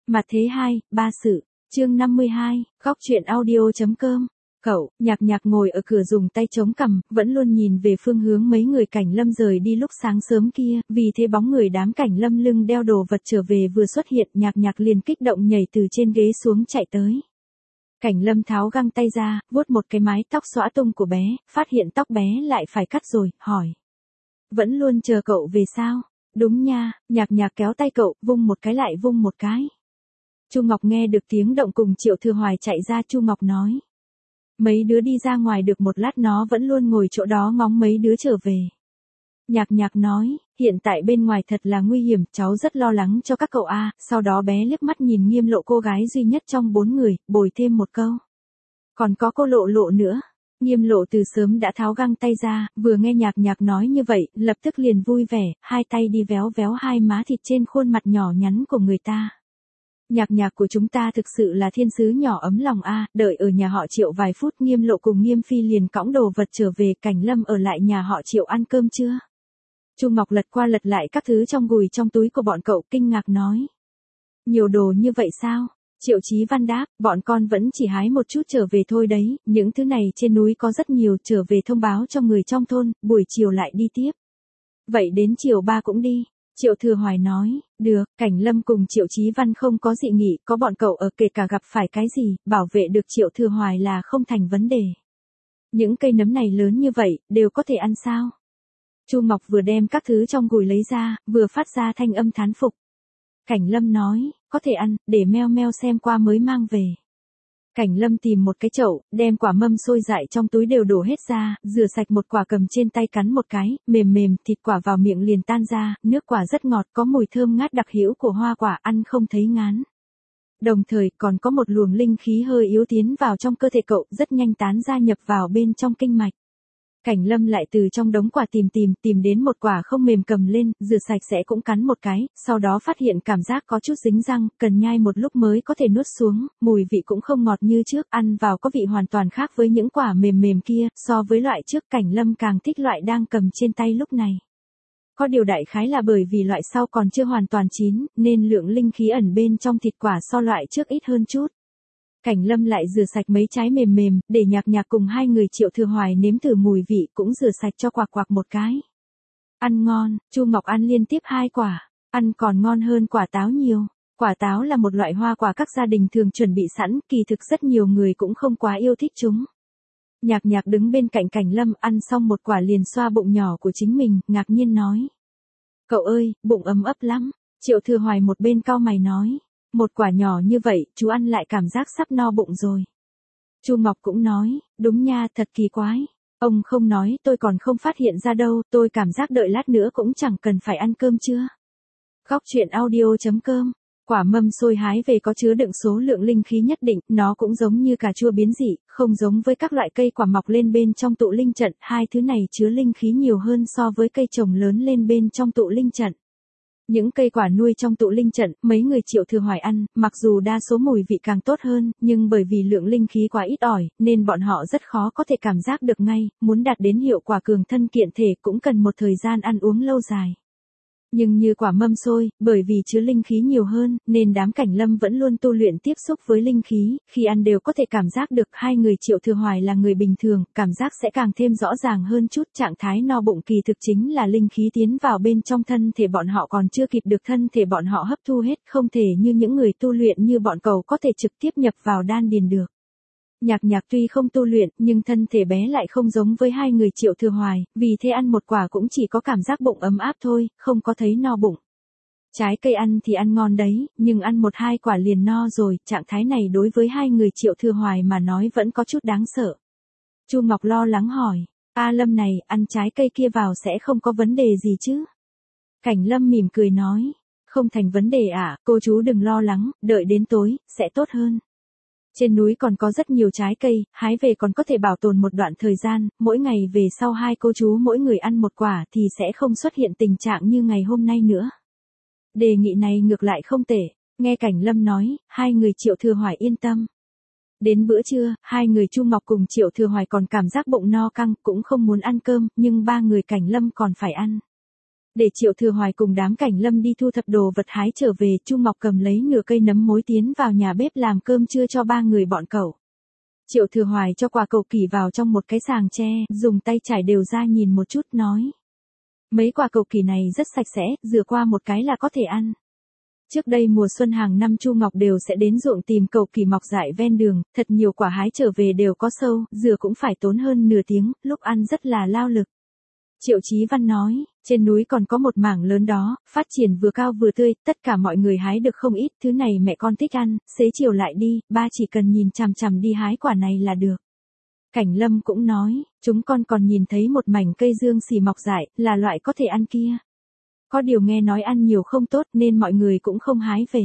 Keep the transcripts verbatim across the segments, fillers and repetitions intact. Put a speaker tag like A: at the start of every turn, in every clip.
A: Mặt thế hai, ba sự, chương năm mươi hai, góc truyện audio.com. Cậu, nhạc nhạc ngồi ở cửa dùng tay chống cằm, vẫn luôn nhìn về phương hướng mấy người Cảnh Lâm rời đi lúc sáng sớm kia, vì thế bóng người đám Cảnh Lâm lưng đeo đồ vật trở về vừa xuất hiện, nhạc nhạc liền kích động nhảy từ trên ghế xuống chạy tới. Cảnh Lâm tháo găng tay ra, vuốt một cái mái tóc xõa tung của bé, phát hiện tóc bé lại phải cắt rồi, hỏi. Vẫn luôn chờ cậu về sao? Đúng nha, nhạc nhạc kéo tay cậu, vung một cái lại vung một cái. Chu Ngọc nghe được tiếng động cùng Triệu Thừa Hoài chạy ra. Chu Ngọc nói. Mấy đứa đi ra ngoài được một lát nó vẫn luôn ngồi chỗ đó ngóng mấy đứa trở về. Nhạc nhạc nói, hiện tại bên ngoài thật là nguy hiểm, cháu rất lo lắng cho các cậu a. Sau đó bé liếc mắt nhìn Nghiêm Lộ, cô gái duy nhất trong bốn người, bồi thêm một câu. Còn có cô Lộ Lộ nữa. Nghiêm Lộ từ sớm đã tháo găng tay ra, vừa nghe nhạc nhạc nói như vậy, lập tức liền vui vẻ, hai tay đi véo véo hai má thịt trên khuôn mặt nhỏ nhắn của người ta. Nhạc nhạc của chúng ta thực sự là thiên sứ nhỏ ấm lòng a. Đợi ở nhà họ Triệu vài phút, Nghiêm Lộ cùng Nghiêm Phi liền cõng đồ vật trở về. Cảnh Lâm ở lại nhà họ Triệu ăn cơm chưa? Chu Ngọc lật qua lật lại các thứ trong gùi trong túi của bọn cậu, kinh ngạc nói. Nhiều đồ như vậy sao? Triệu Chí Văn đáp, bọn con vẫn chỉ hái một chút trở về thôi đấy, những thứ này trên núi có rất nhiều, trở về thông báo cho người trong thôn, buổi chiều lại đi tiếp. Vậy đến chiều ba cũng đi. Triệu Thừa Hoài nói, được. Cảnh Lâm cùng Triệu Chí Văn không có dị nghị, có bọn cậu ở, kể cả gặp phải cái gì, bảo vệ được Triệu Thừa Hoài là không thành vấn đề. Những cây nấm này lớn như vậy, đều có thể ăn sao? Chu Ngọc vừa đem các thứ trong gùi lấy ra, vừa phát ra thanh âm thán phục. Cảnh Lâm nói, có thể ăn, để meo meo xem qua mới mang về. Cảnh Lâm tìm một cái chậu, đem quả mâm xôi dại trong túi đều đổ hết ra, rửa sạch một quả cầm trên tay cắn một cái, mềm mềm, thịt quả vào miệng liền tan ra, nước quả rất ngọt, có mùi thơm ngát đặc hữu của hoa quả, ăn không thấy ngán. Đồng thời còn có một luồng linh khí hơi yếu tiến vào trong cơ thể cậu, rất nhanh tán ra nhập vào bên trong kinh mạch. Cảnh Lâm lại từ trong đống quả tìm tìm, tìm đến một quả không mềm cầm lên, rửa sạch sẽ cũng cắn một cái, sau đó phát hiện cảm giác có chút dính răng, cần nhai một lúc mới có thể nuốt xuống, mùi vị cũng không ngọt như trước, ăn vào có vị hoàn toàn khác với những quả mềm mềm kia, so với loại trước. Cảnh Lâm càng thích loại đang cầm trên tay lúc này. Có điều đại khái là bởi vì loại sau còn chưa hoàn toàn chín, nên lượng linh khí ẩn bên trong thịt quả so loại trước ít hơn chút. Cảnh Lâm lại rửa sạch mấy trái mềm mềm, để nhạc nhạc cùng hai người Triệu Thừa Hoài nếm thử mùi vị, cũng rửa sạch cho quạc quạc một cái. Ăn ngon, Chu Ngọc ăn liên tiếp hai quả, ăn còn ngon hơn quả táo nhiều. Quả táo là một loại hoa quả các gia đình thường chuẩn bị sẵn, kỳ thực rất nhiều người cũng không quá yêu thích chúng. Nhạc nhạc đứng bên cạnh Cảnh Lâm, ăn xong một quả liền xoa bụng nhỏ của chính mình, ngạc nhiên nói. Cậu ơi, bụng ấm ấp lắm. Triệu Thừa Hoài một bên cau mày nói. Một quả nhỏ như vậy, chú ăn lại cảm giác sắp no bụng rồi. Chu Ngọc cũng nói, đúng nha, thật kỳ quái. Ông không nói, tôi còn không phát hiện ra đâu, tôi cảm giác đợi lát nữa cũng chẳng cần phải ăn cơm chưa. Góc truyện audio.com. Quả mâm xôi hái về có chứa đựng số lượng linh khí nhất định, nó cũng giống như cà chua biến dị, không giống với các loại cây quả mọc lên bên trong tụ linh trận, hai thứ này chứa linh khí nhiều hơn so với cây trồng lớn lên bên trong tụ linh trận. Những cây quả nuôi trong tụ linh trận, mấy người Triệu Thừa Hoài ăn, mặc dù đa số mùi vị càng tốt hơn, nhưng bởi vì lượng linh khí quá ít ỏi, nên bọn họ rất khó có thể cảm giác được ngay, muốn đạt đến hiệu quả cường thân kiện thể cũng cần một thời gian ăn uống lâu dài. Nhưng như quả mâm xôi, bởi vì chứa linh khí nhiều hơn, nên đám Cảnh Lâm vẫn luôn tu luyện tiếp xúc với linh khí, khi ăn đều có thể cảm giác được. Hai người Triệu Thừa Hoài là người bình thường, cảm giác sẽ càng thêm rõ ràng hơn chút. Trạng thái no bụng kỳ thực chính là linh khí tiến vào bên trong thân thể bọn họ còn chưa kịp được thân thể bọn họ hấp thu hết, không thể như những người tu luyện như bọn cậu có thể trực tiếp nhập vào đan điền được. Nhạc nhạc tuy không tu luyện, nhưng thân thể bé lại không giống với hai người Triệu Thừa Hoài, vì thế ăn một quả cũng chỉ có cảm giác bụng ấm áp thôi, không có thấy no bụng. Trái cây ăn thì ăn ngon đấy, nhưng ăn một hai quả liền no rồi, trạng thái này đối với hai người Triệu Thừa Hoài mà nói vẫn có chút đáng sợ. Chu Ngọc lo lắng hỏi, A Lâm này, ăn trái cây kia vào sẽ không có vấn đề gì chứ? Cảnh Lâm mỉm cười nói, không thành vấn đề ạ, à, cô chú đừng lo lắng, đợi đến tối, sẽ tốt hơn. Trên núi còn có rất nhiều trái cây, hái về còn có thể bảo tồn một đoạn thời gian, mỗi ngày về sau hai cô chú mỗi người ăn một quả thì sẽ không xuất hiện tình trạng như ngày hôm nay nữa. Đề nghị này ngược lại không tệ, nghe Cảnh Lâm nói, hai người Triệu Thừa Hoài yên tâm. Đến bữa trưa, hai người Chu Ngọc cùng Triệu Thừa Hoài còn cảm giác bụng no căng, cũng không muốn ăn cơm, nhưng ba người Cảnh Lâm còn phải ăn. Để Triệu Thừa Hoài cùng đám Cảnh Lâm đi thu thập đồ vật hái trở về, Chu Ngọc cầm lấy nửa cây nấm mối tiến vào nhà bếp làm cơm trưa cho ba người bọn cậu. Triệu Thừa Hoài cho quả cầu kỳ vào trong một cái sàng tre, dùng tay trải đều ra nhìn một chút nói. Mấy quả cầu kỳ này rất sạch sẽ, rửa qua một cái là có thể ăn. Trước đây mùa xuân hàng năm Chu Ngọc đều sẽ đến ruộng tìm cầu kỳ mọc dại ven đường, thật nhiều quả hái trở về đều có sâu, rửa cũng phải tốn hơn nửa tiếng, lúc ăn rất là lao lực. Triệu Chí Văn nói, trên núi còn có một mảng lớn đó, phát triển vừa cao vừa tươi, tất cả mọi người hái được không ít, thứ này mẹ con thích ăn, xế chiều lại đi, ba chỉ cần nhìn chằm chằm đi hái quả này là được. Cảnh Lâm cũng nói, chúng con còn nhìn thấy một mảnh cây dương xì mọc dại, là loại có thể ăn kia. Có điều nghe nói ăn nhiều không tốt nên mọi người cũng không hái về.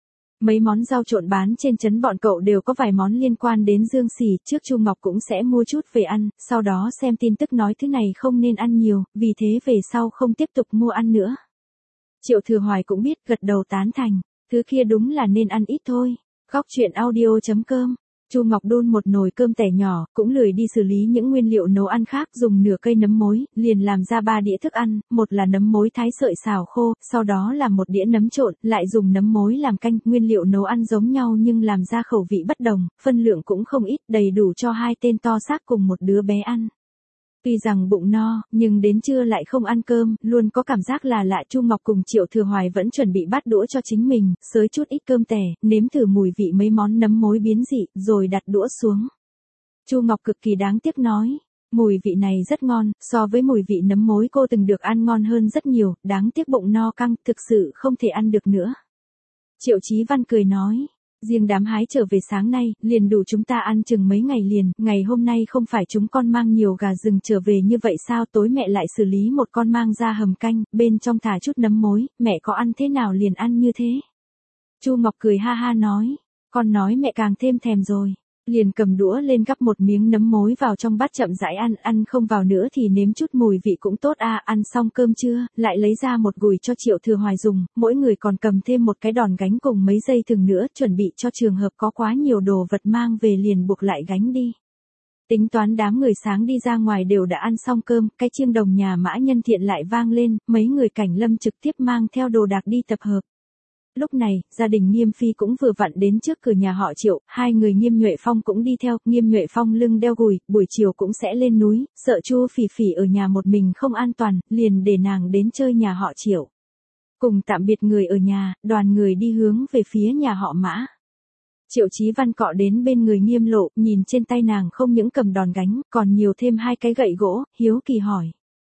A: Mấy món rau trộn bán trên trấn bọn cậu đều có vài món liên quan đến dương xì, trước Chu Ngọc cũng sẽ mua chút về ăn, sau đó xem tin tức nói thứ này không nên ăn nhiều, vì thế về sau không tiếp tục mua ăn nữa. Triệu Thừa Hoài cũng biết, gật đầu tán thành, thứ kia đúng là nên ăn ít thôi. Góc truyện audio chấm com. Chu Ngọc đun một nồi cơm tẻ nhỏ, cũng lười đi xử lý những nguyên liệu nấu ăn khác, dùng nửa cây nấm mối, liền làm ra ba đĩa thức ăn, một là nấm mối thái sợi xào khô, sau đó là một đĩa nấm trộn, lại dùng nấm mối làm canh, nguyên liệu nấu ăn giống nhau nhưng làm ra khẩu vị bất đồng, phân lượng cũng không ít, đầy đủ cho hai tên to xác cùng một đứa bé ăn. Tuy rằng bụng no, nhưng đến trưa lại không ăn cơm, luôn có cảm giác là lạ. Chu Ngọc cùng Triệu Thừa Hoài vẫn chuẩn bị bát đũa cho chính mình, xới chút ít cơm tẻ, nếm thử mùi vị mấy món nấm mối biến dị, rồi đặt đũa xuống. Chu Ngọc cực kỳ đáng tiếc nói, mùi vị này rất ngon, so với mùi vị nấm mối cô từng được ăn ngon hơn rất nhiều, đáng tiếc bụng no căng, thực sự không thể ăn được nữa. Triệu Chí Văn cười nói. Riêng đám hái trở về sáng nay, liền đủ chúng ta ăn chừng mấy ngày liền, ngày hôm nay không phải chúng con mang nhiều gà rừng trở về như vậy sao, tối mẹ lại xử lý một con mang ra hầm canh, bên trong thả chút nấm mối, mẹ có ăn thế nào liền ăn như thế. Chu Ngọc cười ha ha nói, con nói mẹ càng thêm thèm rồi. Liền cầm đũa lên gắp một miếng nấm mối vào trong bát chậm rãi ăn, ăn không vào nữa thì nếm chút mùi vị cũng tốt à. Ăn xong cơm trưa, lại lấy ra một gùi cho Triệu Thừa Hoài dùng, mỗi người còn cầm thêm một cái đòn gánh cùng mấy dây thừng nữa, chuẩn bị cho trường hợp có quá nhiều đồ vật mang về liền buộc lại gánh đi. Tính toán đám người sáng đi ra ngoài đều đã ăn xong cơm, cái chiêng đồng nhà Mã Nhân Thiện lại vang lên, mấy người Cảnh Lâm trực tiếp mang theo đồ đạc đi tập hợp. Lúc này, gia đình Nghiêm Phi cũng vừa vặn đến trước cửa nhà họ Triệu, hai người Nghiêm Nhuệ Phong cũng đi theo, Nghiêm Nhuệ Phong lưng đeo gùi, buổi chiều cũng sẽ lên núi, sợ Chu Phỉ Phỉ ở nhà một mình không an toàn, liền để nàng đến chơi nhà họ Triệu. Cùng tạm biệt người ở nhà, đoàn người đi hướng về phía nhà họ Mã. Triệu Chí Văn cọ đến bên người Nghiêm Lộ, nhìn trên tay nàng không những cầm đòn gánh, còn nhiều thêm hai cái gậy gỗ, hiếu kỳ hỏi.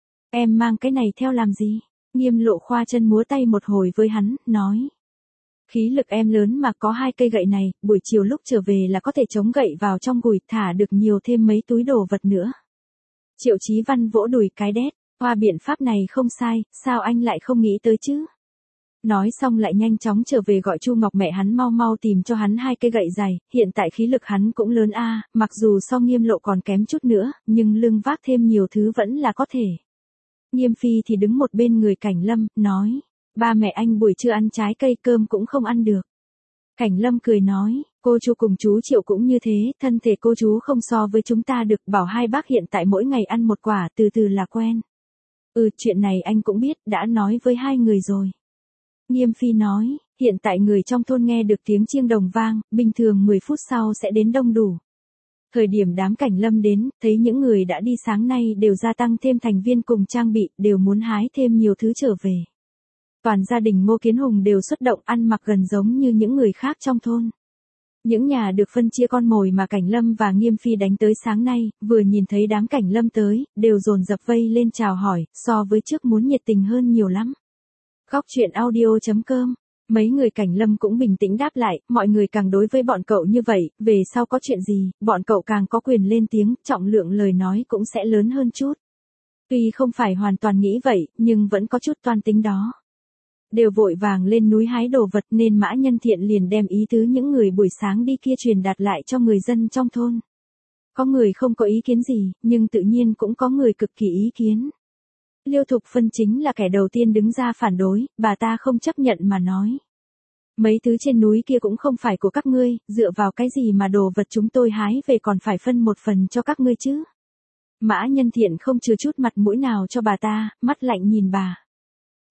A: Em mang cái này theo làm gì? Nghiêm Lộ khoa chân múa tay một hồi với hắn, nói. Khí lực em lớn mà có hai cây gậy này, buổi chiều lúc trở về là có thể chống gậy vào trong gùi, thả được nhiều thêm mấy túi đồ vật nữa. Triệu Chí Văn vỗ đùi cái đét, hoa biện pháp này không sai, sao anh lại không nghĩ tới chứ? Nói xong lại nhanh chóng trở về gọi Chu Ngọc mẹ hắn mau mau tìm cho hắn hai cây gậy dài, hiện tại khí lực hắn cũng lớn a, mặc dù so Nghiêm Lộ còn kém chút nữa, nhưng lưng vác thêm nhiều thứ vẫn là có thể. Nghiêm Phi thì đứng một bên người Cảnh Lâm, nói. Ba mẹ anh buổi trưa ăn trái cây, cơm cũng không ăn được. Cảnh Lâm cười nói, cô chú cùng chú Triệu cũng như thế, thân thể cô chú không so với chúng ta được, bảo hai bác hiện tại mỗi ngày ăn một quả, từ từ là quen. Ừ, chuyện này anh cũng biết, đã nói với hai người rồi. Nghiêm Phi nói, hiện tại người trong thôn nghe được tiếng chiêng đồng vang, bình thường mười phút sau sẽ đến đông đủ. Thời điểm đám Cảnh Lâm đến, thấy những người đã đi sáng nay đều gia tăng thêm thành viên cùng trang bị, đều muốn hái thêm nhiều thứ trở về. Toàn gia đình Ngô Kiến Hùng đều xuất động, ăn mặc gần giống như những người khác trong thôn. Những nhà được phân chia con mồi mà Cảnh Lâm và Nghiêm Phi đánh tới sáng nay, vừa nhìn thấy đám Cảnh Lâm tới, đều dồn dập vây lên chào hỏi, so với trước muốn nhiệt tình hơn nhiều lắm. Góc truyện audio chấm com. Mấy người Cảnh Lâm cũng bình tĩnh đáp lại, mọi người càng đối với bọn cậu như vậy, về sau có chuyện gì, bọn cậu càng có quyền lên tiếng, trọng lượng lời nói cũng sẽ lớn hơn chút. Tuy không phải hoàn toàn nghĩ vậy, nhưng vẫn có chút toan tính đó. Đều vội vàng lên núi hái đồ vật nên Mã Nhân Thiện liền đem ý tứ những người buổi sáng đi kia truyền đạt lại cho người dân trong thôn. Có người không có ý kiến gì, nhưng tự nhiên cũng có người cực kỳ ý kiến. Liêu Thục Phân chính là kẻ đầu tiên đứng ra phản đối, bà ta không chấp nhận mà nói. Mấy thứ trên núi kia cũng không phải của các ngươi, dựa vào cái gì mà đồ vật chúng tôi hái về còn phải phân một phần cho các ngươi chứ? Mã Nhân Thiện không chừa chút mặt mũi nào cho bà ta, mắt lạnh nhìn bà.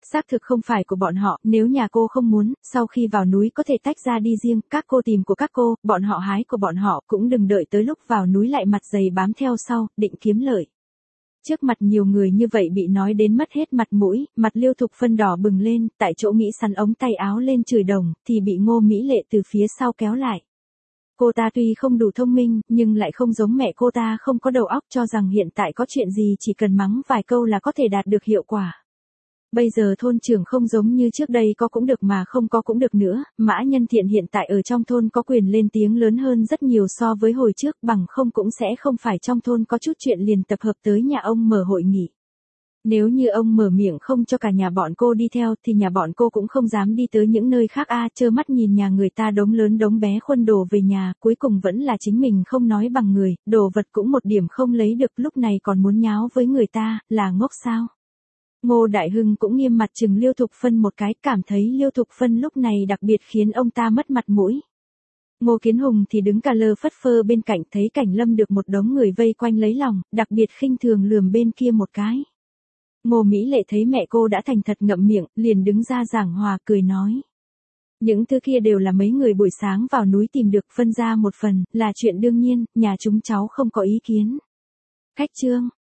A: Xác thực không phải của bọn họ, nếu nhà cô không muốn, sau khi vào núi có thể tách ra đi riêng, các cô tìm của các cô, bọn họ hái của bọn họ, cũng đừng đợi tới lúc vào núi lại mặt dày bám theo sau, định kiếm lợi. Trước mặt nhiều người như vậy bị nói đến mất hết mặt mũi, mặt Liêu Thục Phân đỏ bừng lên, tại chỗ nghĩ sắn ống tay áo lên chửi đồng, thì bị Ngô Mỹ Lệ từ phía sau kéo lại. Cô ta tuy không đủ thông minh, nhưng lại không giống mẹ cô ta không có đầu óc, cho rằng hiện tại có chuyện gì chỉ cần mắng vài câu là có thể đạt được hiệu quả. Bây giờ thôn trưởng không giống như trước đây, có cũng được mà không có cũng được nữa, Mã Nhân Thiện hiện tại ở trong thôn có quyền lên tiếng lớn hơn rất nhiều so với hồi trước, bằng không cũng sẽ không phải trong thôn có chút chuyện liền tập hợp tới nhà ông mở hội nghị. Nếu như ông mở miệng không cho cả nhà bọn cô đi theo thì nhà bọn cô cũng không dám đi tới những nơi khác a, trơ mắt nhìn nhà người ta đống lớn đống bé khuân đồ về nhà, cuối cùng vẫn là chính mình không nói bằng người, đồ vật cũng một điểm không lấy được, lúc này còn muốn nháo với người ta, là ngốc sao? Ngô Đại Hưng cũng nghiêm mặt chừng Liêu Thục Phân một cái, cảm thấy Liêu Thục Phân lúc này đặc biệt khiến ông ta mất mặt mũi. Ngô Kiến Hùng thì đứng cà lơ phất phơ bên cạnh, thấy Cảnh Lâm được một đống người vây quanh lấy lòng, đặc biệt khinh thường lườm bên kia một cái. Ngô Mỹ Lệ thấy mẹ cô đã thành thật ngậm miệng, liền đứng ra giảng hòa cười nói. Những thứ kia đều là mấy người buổi sáng vào núi tìm được, phân ra một phần, là chuyện đương nhiên, nhà chúng cháu không có ý kiến. Khách trương,